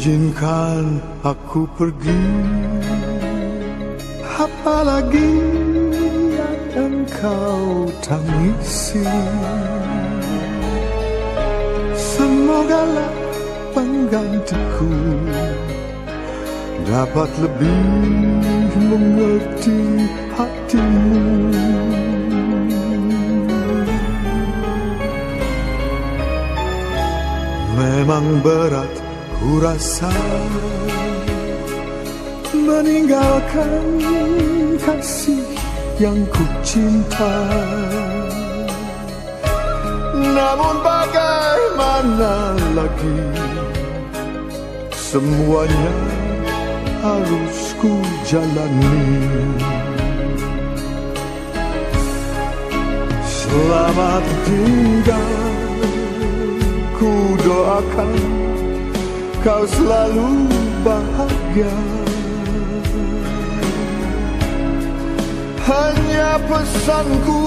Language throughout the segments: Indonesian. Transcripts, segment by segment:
Izinkan aku pergi, apalagi yang engkau tangisi. Semogalah penggantiku dapat lebih mengerti hatimu. Memang berat ku rasa meninggalkan kasih yang ku cinta, namun bagaimana lagi, semuanya harus ku jalani. Selamat tinggal, ku doakan kau selalu bahagia. Hanya pesanku,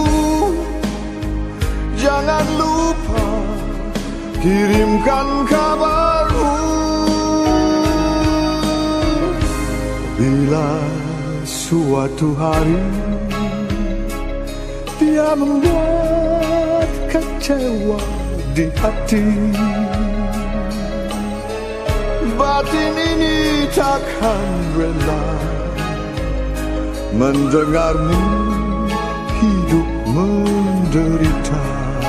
jangan lupa kirimkan kabarmu. Bila suatu hari dia membuat kecewa di hati, batin ini takkan rela mendengarmu hidup menderita.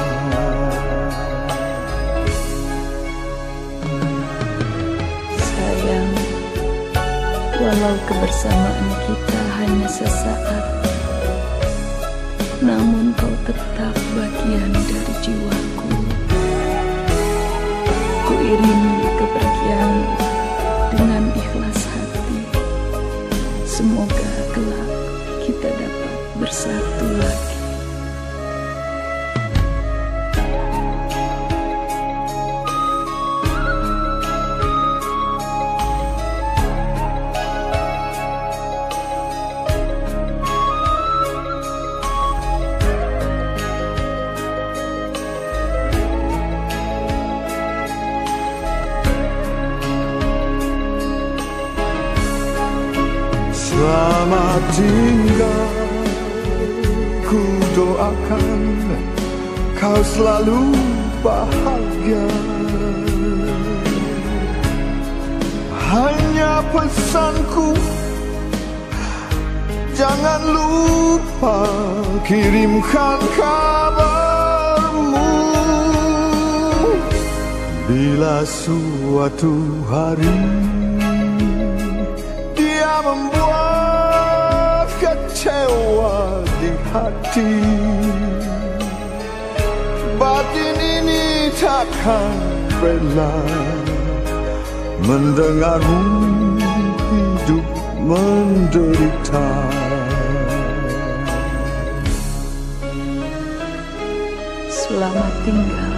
Sayang, walau kebersamaan kita hanya sesaat, namun kau tetap bagian dari jiwaku. Ku iringi kepergianmu dengan ikhlas hati. Semoga kelak kita dapat bersatu lagi. Selamat tinggal, ku doakan kau selalu bahagia. Hanya pesanku, jangan lupa kirimkan kabarmu. Bila suatu hari dia membuat kecewa di hati, batin ini takkan rela mendengarmu hidup menderita. Selamat tinggal.